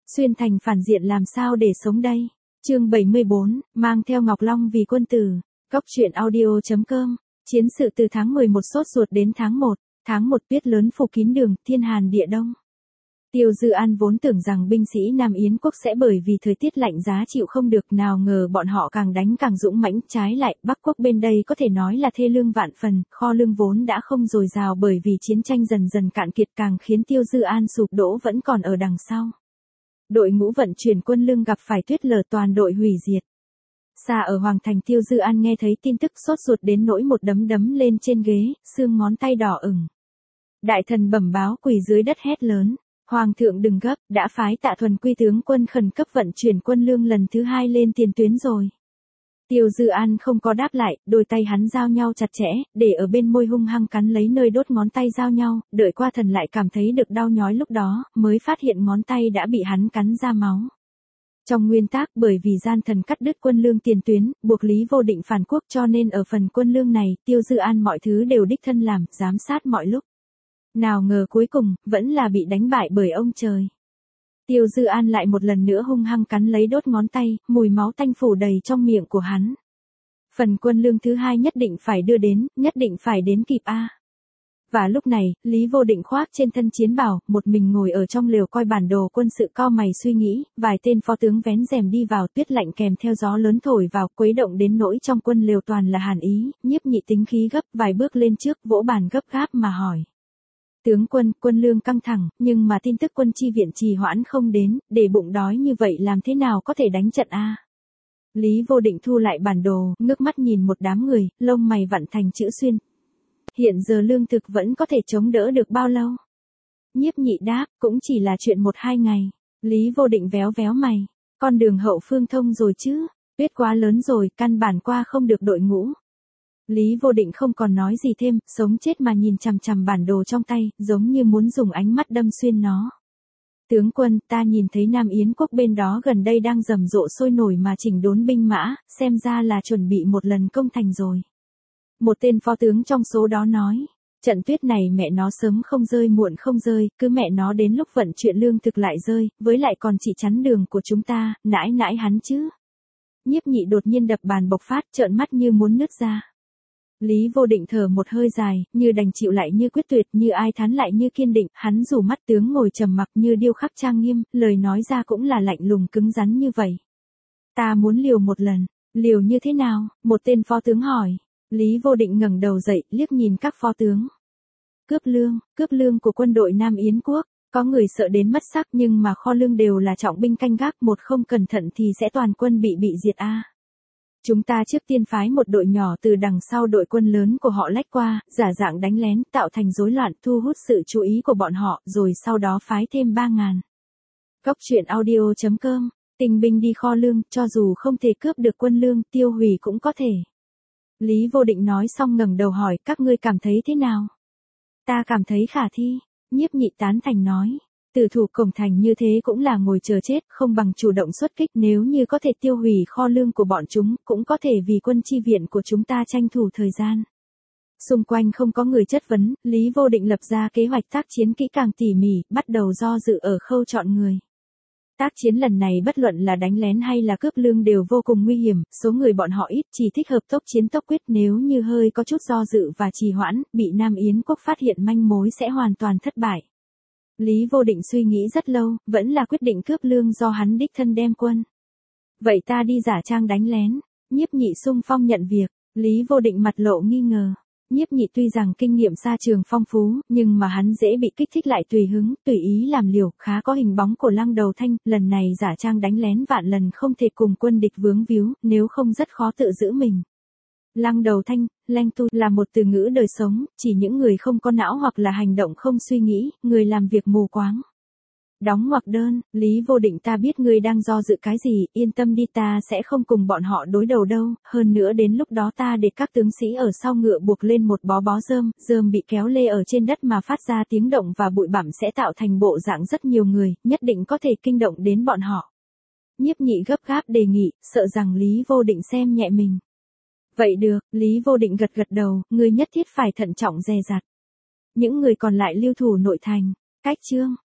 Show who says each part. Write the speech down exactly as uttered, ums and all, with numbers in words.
Speaker 1: Xuyên thành phản diện làm sao để sống đây? Chương bảy mươi bốn, mang theo Ngọc Long vì quân tử. Góc truyện audio chấm com. Chiến sự từ tháng mười một sốt ruột đến tháng một, tháng một tuyết lớn phủ kín đường, thiên hàn địa đông. Tiêu Dư An vốn tưởng rằng binh sĩ Nam Yến quốc sẽ bởi vì thời tiết lạnh giá chịu không được, nào ngờ bọn họ càng đánh càng dũng mãnh, trái lại Bắc quốc bên đây có thể nói là thê lương vạn phần, kho lương vốn đã không dồi dào bởi vì chiến tranh dần dần cạn kiệt, càng khiến Tiêu Dư An sụp đổ vẫn còn ở đằng sau. Đội ngũ vận chuyển quân lương gặp phải tuyết lở, toàn đội hủy diệt. Xa ở Hoàng thành, Tiêu Dư An nghe thấy tin tức sốt ruột đến nỗi một đấm đấm lên trên ghế, xương ngón tay đỏ ửng. Đại thần bẩm báo quỳ dưới đất hét lớn: Hoàng thượng đừng gấp, đã phái Tạ Thuần quy tướng quân khẩn cấp vận chuyển quân lương lần thứ hai lên tiền tuyến rồi. Tiêu Dư An không có đáp lại, đôi tay hắn giao nhau chặt chẽ, để ở bên môi hung hăng cắn lấy nơi đốt ngón tay giao nhau, đợi qua thần lại cảm thấy được đau nhói, lúc đó mới phát hiện ngón tay đã bị hắn cắn ra máu. Trong nguyên tắc, bởi vì gian thần cắt đứt quân lương tiền tuyến, buộc Lý Vô Định phản quốc, cho nên ở phần quân lương này, Tiêu Dư An mọi thứ đều đích thân làm, giám sát mọi lúc. Nào ngờ cuối cùng, vẫn là bị đánh bại bởi ông trời. Tiêu Dư An lại một lần nữa hung hăng cắn lấy đốt ngón tay, mùi máu tanh phủ đầy trong miệng của hắn. Phần quân lương thứ hai nhất định phải đưa đến, nhất định phải đến kịp a. Và lúc này, Lý Vô Định khoác trên thân chiến bào, một mình ngồi ở trong lều coi bản đồ quân sự, cau mày suy nghĩ, vài tên phó tướng vén rèm đi vào, tuyết lạnh kèm theo gió lớn thổi vào, quấy động đến nỗi trong quân lều toàn là hàn ý. Nhiếp Nhị tính khí gấp, vài bước lên trước, vỗ bàn gấp gáp mà hỏi: Tướng quân, quân lương căng thẳng, nhưng mà tin tức quân chi viện trì hoãn không đến, để bụng đói như vậy làm thế nào có thể đánh trận a? Lý Vô Định thu lại bản đồ, ngước mắt nhìn một đám người, lông mày vặn thành chữ xuyên. Hiện giờ lương thực vẫn có thể chống đỡ được bao lâu? Nhiếp Nhị đáp, cũng chỉ là chuyện một hai ngày. Lý Vô Định véo véo mày, con đường hậu phương thông rồi chứ, tuyết quá lớn rồi, căn bản qua không được đội ngũ. Lý Vô Định không còn nói gì thêm, sống chết mà nhìn chằm chằm bản đồ trong tay, giống như muốn dùng ánh mắt đâm xuyên nó. Tướng quân, ta nhìn thấy Nam Yến quốc bên đó gần đây đang rầm rộ sôi nổi mà chỉnh đốn binh mã, xem ra là chuẩn bị một lần công thành rồi. Một tên phó tướng trong số đó nói, trận tuyết này mẹ nó sớm không rơi muộn không rơi, cứ mẹ nó đến lúc vận chuyển lương thực lại rơi, với lại còn chỉ chắn đường của chúng ta, nãi nãi hắn chứ. Nhiếp Nhị đột nhiên đập bàn bộc phát, trợn mắt như muốn nứt ra. Lý Vô Định thở một hơi dài, như đành chịu lại như quyết tuyệt, như ai thán lại như kiên định, hắn rủ mắt tướng ngồi trầm mặc như điêu khắc trang nghiêm, lời nói ra cũng là lạnh lùng cứng rắn như vậy. Ta muốn liều một lần, liều như thế nào? Một tên phó tướng hỏi. Lý Vô Định ngẩng đầu dậy, liếc nhìn các phó tướng. Cướp lương, cướp lương của quân đội Nam Yến quốc, có người sợ đến mất sắc, nhưng mà kho lương đều là trọng binh canh gác, một không cẩn thận thì sẽ toàn quân bị bị diệt a. Chúng ta trước tiên phái một đội nhỏ từ đằng sau đội quân lớn của họ lách qua, giả dạng đánh lén, tạo thành rối loạn, thu hút sự chú ý của bọn họ, rồi sau đó phái thêm ba ngàn. Góc truyện audio chấm com, tinh binh đi kho lương, cho dù không thể cướp được quân lương, tiêu hủy cũng có thể. Lý Vô Định nói xong ngẩng đầu hỏi, các ngươi cảm thấy thế nào? Ta cảm thấy khả thi. Nhiếp Nhị tán thành nói, tử thủ cổng thành như thế cũng là ngồi chờ chết, không bằng chủ động xuất kích, nếu như có thể tiêu hủy kho lương của bọn chúng, cũng có thể vì quân chi viện của chúng ta tranh thủ thời gian. Xung quanh không có người chất vấn, Lý Vô Định lập ra kế hoạch tác chiến kỹ càng tỉ mỉ, bắt đầu do dự ở khâu chọn người. Tác chiến lần này bất luận là đánh lén hay là cướp lương đều vô cùng nguy hiểm, số người bọn họ ít, chỉ thích hợp tốc chiến tốc quyết, nếu như hơi có chút do dự và trì hoãn, bị Nam Yến quốc phát hiện manh mối sẽ hoàn toàn thất bại. Lý Vô Định suy nghĩ rất lâu, vẫn là quyết định cướp lương do hắn đích thân đem quân. Vậy ta đi giả trang đánh lén. Nhiếp Nhị xung phong nhận việc. Lý Vô Định mặt lộ nghi ngờ. Nhiếp Nhị tuy rằng kinh nghiệm xa trường phong phú, nhưng mà hắn dễ bị kích thích lại tùy hứng, tùy ý làm liều, khá có hình bóng của Lăng Đầu Thanh, lần này giả trang đánh lén vạn lần không thể cùng quân địch vướng víu, nếu không rất khó tự giữ mình. Lăng Đầu Thanh, Leng Tu là một từ ngữ đời sống, chỉ những người không có não hoặc là hành động không suy nghĩ, người làm việc mù quáng. Đóng ngoặc đơn, Lý Vô Định, ta biết ngươi đang do dự cái gì, yên tâm đi, ta sẽ không cùng bọn họ đối đầu đâu, hơn nữa đến lúc đó ta để các tướng sĩ ở sau ngựa buộc lên một bó bó rơm, rơm bị kéo lê ở trên đất mà phát ra tiếng động và bụi bặm sẽ tạo thành bộ dạng rất nhiều người, nhất định có thể kinh động đến bọn họ. Nhiếp Nhị gấp gáp đề nghị, sợ rằng Lý Vô Định xem nhẹ mình. Vậy được, Lý Vô Định gật gật đầu, ngươi nhất thiết phải thận trọng dè dặt. Những người còn lại lưu thủ nội thành. Cách chương